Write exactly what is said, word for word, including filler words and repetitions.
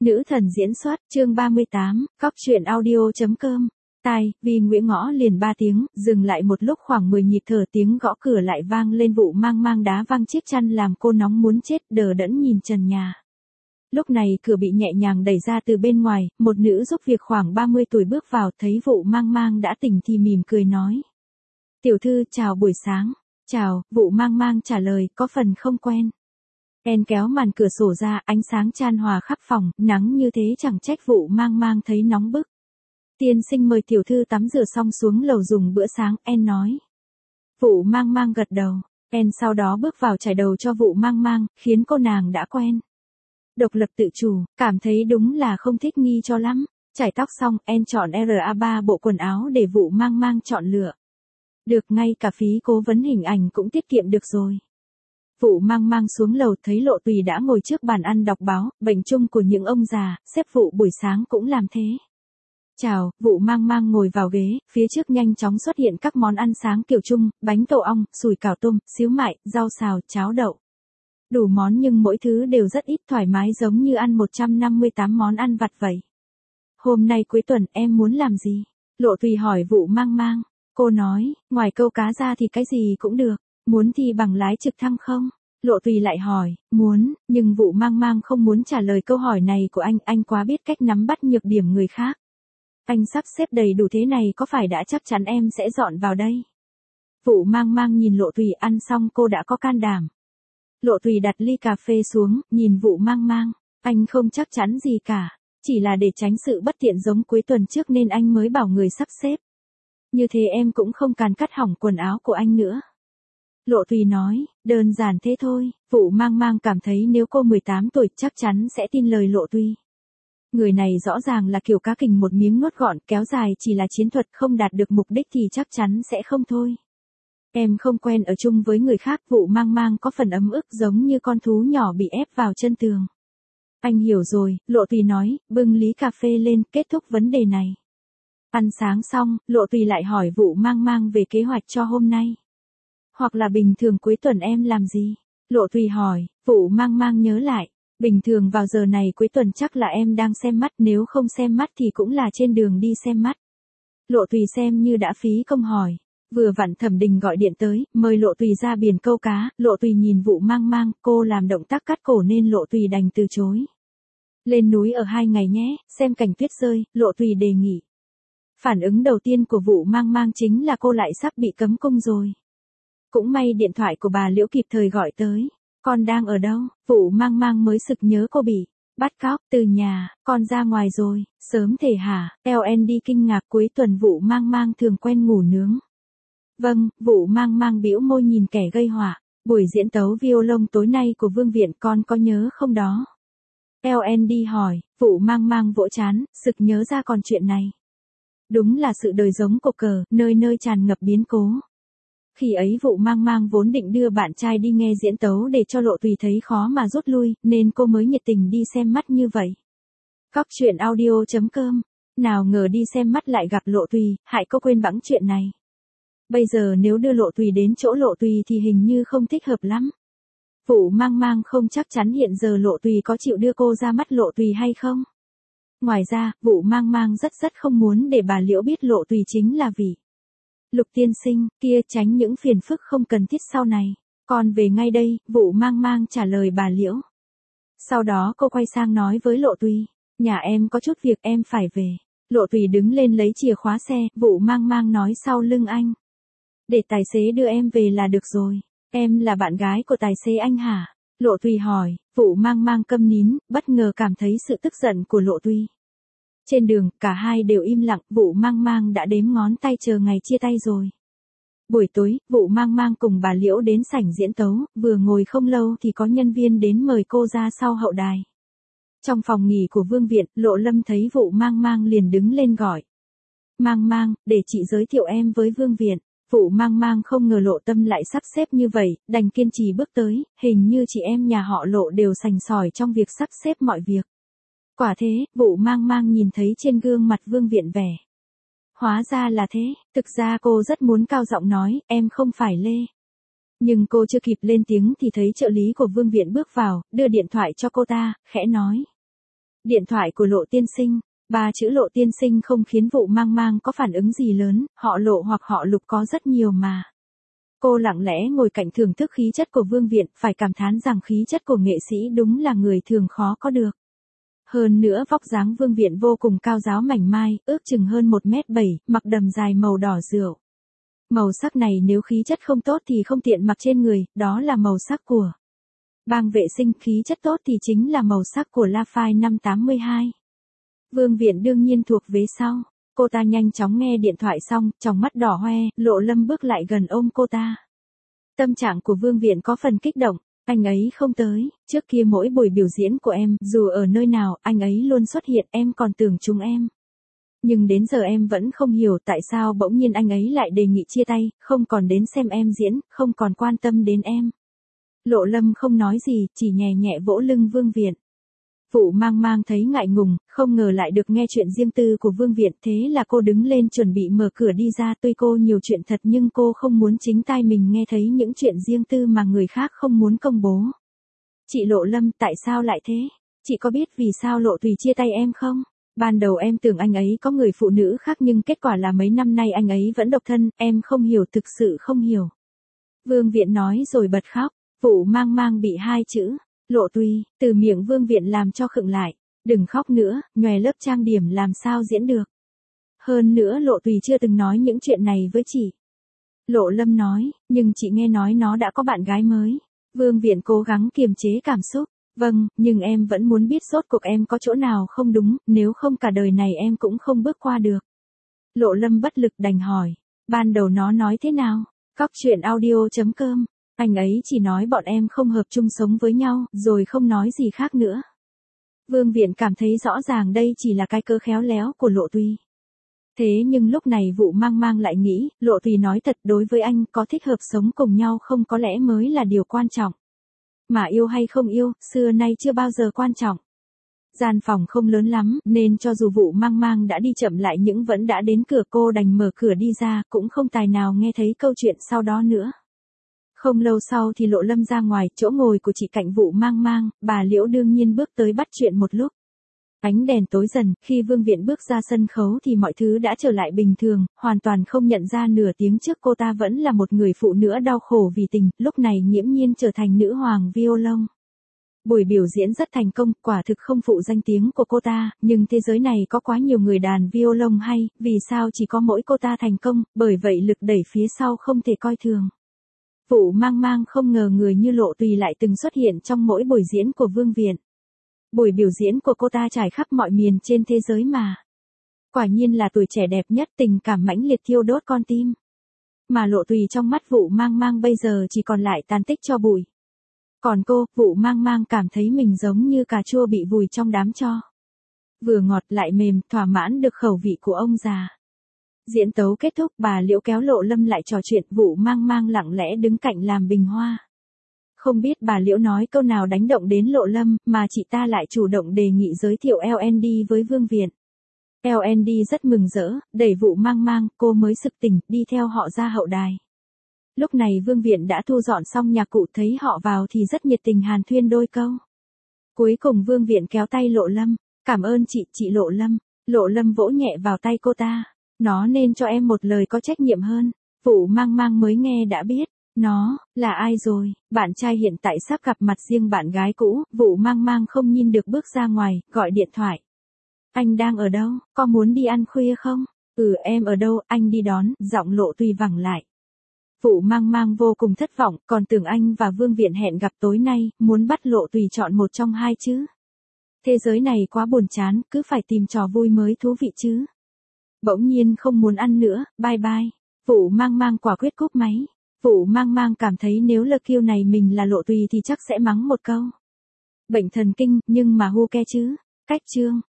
Nữ thần diễn xuất, chương ba mươi tám, cóc truyện audio.com. Tai, vì Nguyễn Ngõ liền ba tiếng, dừng lại một lúc khoảng mười nhịp thở, tiếng gõ cửa lại vang lên. Vụ mang mang đá văng chiếc chăn làm cô nóng muốn chết, đờ đẫn nhìn trần nhà. Lúc này cửa bị nhẹ nhàng đẩy ra từ bên ngoài, một nữ giúp việc khoảng ba mươi tuổi bước vào, thấy Vụ mang mang đã tỉnh thì mỉm cười nói. Tiểu thư, chào buổi sáng. Chào, Vụ mang mang trả lời, có phần không quen. En kéo màn cửa sổ ra, ánh sáng chan hòa khắp phòng, nắng như thế chẳng trách Vụ mang mang thấy nóng bức. Tiên sinh mời tiểu thư tắm rửa xong xuống lầu dùng bữa sáng, En nói. Vụ mang mang gật đầu, En sau đó bước vào chải đầu cho Vụ mang mang, khiến cô nàng đã quen. Độc lập tự chủ, cảm thấy đúng là không thích nghi cho lắm. Chải tóc xong, En chọn R A ba bộ quần áo để Vụ mang mang chọn lựa. Được, ngay cả phí cố vấn hình ảnh cũng tiết kiệm được rồi. Vụ mang mang xuống lầu thấy Lộ Tùy đã ngồi trước bàn ăn đọc báo, bệnh chung của những ông già, sếp Vụ buổi sáng cũng làm thế. Chào, Vụ mang mang ngồi vào ghế, phía trước nhanh chóng xuất hiện các món ăn sáng kiểu Trung, bánh tổ ong, sủi cảo tôm, xíu mại, rau xào, cháo đậu. Đủ món nhưng mỗi thứ đều rất ít, thoải mái giống như ăn một trăm năm mươi tám món ăn vặt vậy. Hôm nay cuối tuần em muốn làm gì? Lộ Tùy hỏi Vụ mang mang. Cô nói, ngoài câu cá ra thì cái gì cũng được. Muốn thi bằng lái trực thăng không? Lộ Tùy lại hỏi, muốn, nhưng Vụ mang mang không muốn trả lời câu hỏi này của anh, anh quá biết cách nắm bắt nhược điểm người khác. Anh sắp xếp đầy đủ thế này có phải đã chắc chắn em sẽ dọn vào đây? Vụ mang mang nhìn Lộ Tùy, ăn xong cô đã có can đảm. Lộ Tùy đặt ly cà phê xuống, nhìn Vụ mang mang, anh không chắc chắn gì cả, chỉ là để tránh sự bất tiện giống cuối tuần trước nên anh mới bảo người sắp xếp. Như thế em cũng không càn cắt hỏng quần áo của anh nữa. Lộ Tùy nói, đơn giản thế thôi. Vụ mang mang cảm thấy nếu cô mười tám tuổi chắc chắn sẽ tin lời Lộ Tùy. Người này rõ ràng là kiểu cá kình một miếng nuốt gọn, kéo dài chỉ là chiến thuật, không đạt được mục đích thì chắc chắn sẽ không thôi. Em không quen ở chung với người khác. Vụ mang mang có phần ấm ức giống như con thú nhỏ bị ép vào chân tường. Anh hiểu rồi, Lộ Tùy nói, bưng ly cà phê lên, kết thúc vấn đề này. Ăn sáng xong, Lộ Tùy lại hỏi Vụ mang mang về kế hoạch cho hôm nay. Hoặc là bình thường cuối tuần em làm gì? Lộ Tùy hỏi. Vụ mang mang nhớ lại. Bình thường vào giờ này cuối tuần chắc là em đang xem mắt, nếu không xem mắt thì cũng là trên đường đi xem mắt. Lộ Tùy xem như đã phí công hỏi. Vừa vặn Thẩm Đình gọi điện tới, mời Lộ Tùy ra biển câu cá. Lộ Tùy nhìn Vụ mang mang, cô làm động tác cắt cổ nên Lộ Tùy đành từ chối. Lên núi ở hai ngày nhé, xem cảnh tuyết rơi, Lộ Tùy đề nghị. Phản ứng đầu tiên của Vụ mang mang chính là cô lại sắp bị cấm cung rồi. Cũng may điện thoại của bà Liễu kịp thời gọi tới. Con đang ở đâu? Vụ mang mang mới sực nhớ cô bị bắt cóc từ nhà, con ra ngoài rồi, sớm thể hả? lờ en đê kinh ngạc, cuối tuần Vụ mang mang thường quen ngủ nướng. Vâng, Vụ mang mang bĩu môi nhìn kẻ gây họa. Buổi diễn tấu violon tối nay của Vương Viện con có nhớ không đó? lờ en đê hỏi. Vụ mang mang vỗ trán, sực nhớ ra còn chuyện này. Đúng là sự đời giống cột cờ, nơi nơi tràn ngập biến cố. Khi ấy Vụ mang mang vốn định đưa bạn trai đi nghe diễn tấu để cho Lộ Tùy thấy khó mà rút lui, nên cô mới nhiệt tình đi xem mắt như vậy. Cóc truyện audio.com. Nào ngờ đi xem mắt lại gặp Lộ Tùy, hại cô quên bẵng chuyện này. Bây giờ nếu đưa Lộ Tùy đến chỗ Lộ Tùy thì hình như không thích hợp lắm. Vụ mang mang không chắc chắn hiện giờ Lộ Tùy có chịu đưa cô ra mắt Lộ Tùy hay không. Ngoài ra, Vụ mang mang rất rất không muốn để bà Liễu biết Lộ Tùy chính là vì Lục tiên sinh, kia tránh những phiền phức không cần thiết sau này. Con về ngay đây, Vụ mang mang trả lời bà Liễu. Sau đó cô quay sang nói với Lộ Tùy, nhà em có chút việc em phải về. Lộ Tùy đứng lên lấy chìa khóa xe, Vụ mang mang nói sau lưng anh. Để tài xế đưa em về là được rồi. Em là bạn gái của tài xế anh hả? Lộ Tùy hỏi. Vụ mang mang câm nín, bất ngờ cảm thấy sự tức giận của Lộ Tùy. Trên đường, cả hai đều im lặng, Vụ mang mang đã đếm ngón tay chờ ngày chia tay rồi. Buổi tối, Vụ mang mang cùng bà Liễu đến sảnh diễn tấu, vừa ngồi không lâu thì có nhân viên đến mời cô ra sau hậu đài. Trong phòng nghỉ của Vương Viện, Lộ Lâm thấy Vụ mang mang liền đứng lên gọi. Mang mang, để chị giới thiệu em với Vương Viện. Vụ mang mang không ngờ Lộ Tâm lại sắp xếp như vậy, đành kiên trì bước tới, hình như chị em nhà họ Lộ đều sành sỏi trong việc sắp xếp mọi việc. Quả thế, Vụ mang mang nhìn thấy trên gương mặt Vương Viện vẻ. Hóa ra là thế, thực ra cô rất muốn cao giọng nói, em không phải Lê. Nhưng cô chưa kịp lên tiếng thì thấy trợ lý của Vương Viện bước vào, đưa điện thoại cho cô ta, khẽ nói. Điện thoại của Lộ tiên sinh. Ba chữ Lộ tiên sinh không khiến Vụ Mang Mang có phản ứng gì lớn, họ Lộ hoặc họ Lục có rất nhiều mà. Cô lặng lẽ ngồi cạnh thưởng thức khí chất của Vương Viện, phải cảm thán rằng khí chất của nghệ sĩ đúng là người thường khó có được. Hơn nữa vóc dáng Vương Viện vô cùng cao ráo mảnh mai, ước chừng hơn một mét bảy, mặc đầm dài màu đỏ rượu. Màu sắc này nếu khí chất không tốt thì không tiện mặc trên người, đó là màu sắc của bang vệ sinh, khí chất tốt thì chính là màu sắc của La Phai năm tám mươi hai. Vương Viện đương nhiên thuộc vế sau. Cô ta nhanh chóng nghe điện thoại xong, trong mắt đỏ hoe, Lộ Lâm bước lại gần ôm cô ta. Tâm trạng của Vương Viện có phần kích động, anh ấy không tới, trước kia mỗi buổi biểu diễn của em, dù ở nơi nào, anh ấy luôn xuất hiện, em còn tưởng chúng em. Nhưng đến giờ em vẫn không hiểu tại sao bỗng nhiên anh ấy lại đề nghị chia tay, không còn đến xem em diễn, không còn quan tâm đến em. Lộ Lâm không nói gì, chỉ nhẹ nhẹ vỗ lưng Vương Viện. Vụ Mang Mang thấy ngại ngùng, không ngờ lại được nghe chuyện riêng tư của Vương Viện, thế là cô đứng lên chuẩn bị mở cửa đi ra, tuy cô nhiều chuyện thật nhưng cô không muốn chính tai mình nghe thấy những chuyện riêng tư mà người khác không muốn công bố. Chị Lộ Lâm, tại sao lại thế? Chị có biết vì sao Lộ Tùy chia tay em không? Ban đầu em tưởng anh ấy có người phụ nữ khác nhưng kết quả là mấy năm nay anh ấy vẫn độc thân, em không hiểu, thực sự không hiểu. Vương Viện nói rồi bật khóc. Vụ Mang Mang bị hai chữ Lộ Tùy từ miệng Vương Viện làm cho khựng lại. Đừng khóc nữa, nhòe lớp trang điểm làm sao diễn được. Hơn nữa Lộ Tùy chưa từng nói những chuyện này với chị. Lộ Lâm nói, nhưng chị nghe nói nó đã có bạn gái mới. Vương Viện cố gắng kiềm chế cảm xúc. Vâng, nhưng em vẫn muốn biết rốt cuộc em có chỗ nào không đúng, nếu không cả đời này em cũng không bước qua được. Lộ Lâm bất lực đành hỏi, ban đầu nó nói thế nào? Cóc truyện audio chấm com. Anh ấy chỉ nói bọn em không hợp chung sống với nhau, rồi không nói gì khác nữa. Vương Viện cảm thấy rõ ràng đây chỉ là cái cớ khéo léo của Lộ Tùy. Thế nhưng lúc này Vụ Mang Mang lại nghĩ, Lộ Tùy nói thật, đối với anh có thích hợp sống cùng nhau không có lẽ mới là điều quan trọng. Mà yêu hay không yêu, xưa nay chưa bao giờ quan trọng. Gian phòng không lớn lắm, nên cho dù Vụ Mang Mang đã đi chậm lại nhưng vẫn đã đến cửa, cô đành mở cửa đi ra, cũng không tài nào nghe thấy câu chuyện sau đó nữa. Không lâu sau thì Lộ Lâm ra ngoài, chỗ ngồi của chị cạnh Vụ Mang Mang, bà Liễu đương nhiên bước tới bắt chuyện một lúc. Ánh đèn tối dần, khi Vương Viện bước ra sân khấu thì mọi thứ đã trở lại bình thường, hoàn toàn không nhận ra nửa tiếng trước cô ta vẫn là một người phụ nữ đau khổ vì tình, lúc này nghiễm nhiên trở thành nữ hoàng violon. Buổi biểu diễn rất thành công, quả thực không phụ danh tiếng của cô ta, nhưng thế giới này có quá nhiều người đàn violon hay, vì sao chỉ có mỗi cô ta thành công, bởi vậy lực đẩy phía sau không thể coi thường. Vụ Mang Mang không ngờ người như Lộ Tùy lại từng xuất hiện trong mỗi buổi diễn của Vương Viện. Buổi biểu diễn của cô ta trải khắp mọi miền trên thế giới mà. Quả nhiên là tuổi trẻ đẹp nhất, tình cảm mãnh liệt thiêu đốt con tim. Mà Lộ Tùy trong mắt Vụ Mang Mang bây giờ chỉ còn lại tàn tích cho bụi. Còn cô, Vụ Mang Mang cảm thấy mình giống như cà chua bị vùi trong đám tro. Vừa ngọt lại mềm, thỏa mãn được khẩu vị của ông già. Diễn tấu kết thúc, bà Liễu kéo Lộ Lâm lại trò chuyện, Vụ Mang Mang lặng lẽ đứng cạnh làm bình hoa. Không biết bà Liễu nói câu nào đánh động đến Lộ Lâm, mà chị ta lại chủ động đề nghị giới thiệu lờ en đê với Vương Viện. lờ en đê rất mừng rỡ, đẩy Vụ Mang Mang, cô mới sực tỉnh, đi theo họ ra hậu đài. Lúc này Vương Viện đã thu dọn xong nhạc cụ, thấy họ vào thì rất nhiệt tình hàn thuyên đôi câu. Cuối cùng Vương Viện kéo tay Lộ Lâm, cảm ơn chị, chị Lộ Lâm. Lộ Lâm vỗ nhẹ vào tay cô ta, nó nên cho em một lời có trách nhiệm hơn. Vụ Mang Mang mới nghe đã biết. Nó, là ai rồi? Bạn trai hiện tại sắp gặp mặt riêng bạn gái cũ, Vụ Mang Mang không nhìn được bước ra ngoài, gọi điện thoại. Anh đang ở đâu? Có muốn đi ăn khuya không? Ừ, em ở đâu, anh đi đón, giọng Lộ Tùy vẳng lại. Vụ Mang Mang vô cùng thất vọng, còn tưởng anh và Vương Viện hẹn gặp tối nay, muốn bắt Lộ Tùy chọn một trong hai chứ. Thế giới này quá buồn chán, cứ phải tìm trò vui mới thú vị chứ. Bỗng nhiên không muốn ăn nữa, bye bye. Vụ Mang Mang quả quyết cúp máy. Vụ Mang Mang cảm thấy nếu lơ kiêu này mình là Lộ Tùy thì chắc sẽ mắng một câu. Bệnh thần kinh, nhưng mà hu ke chứ. Cách chương.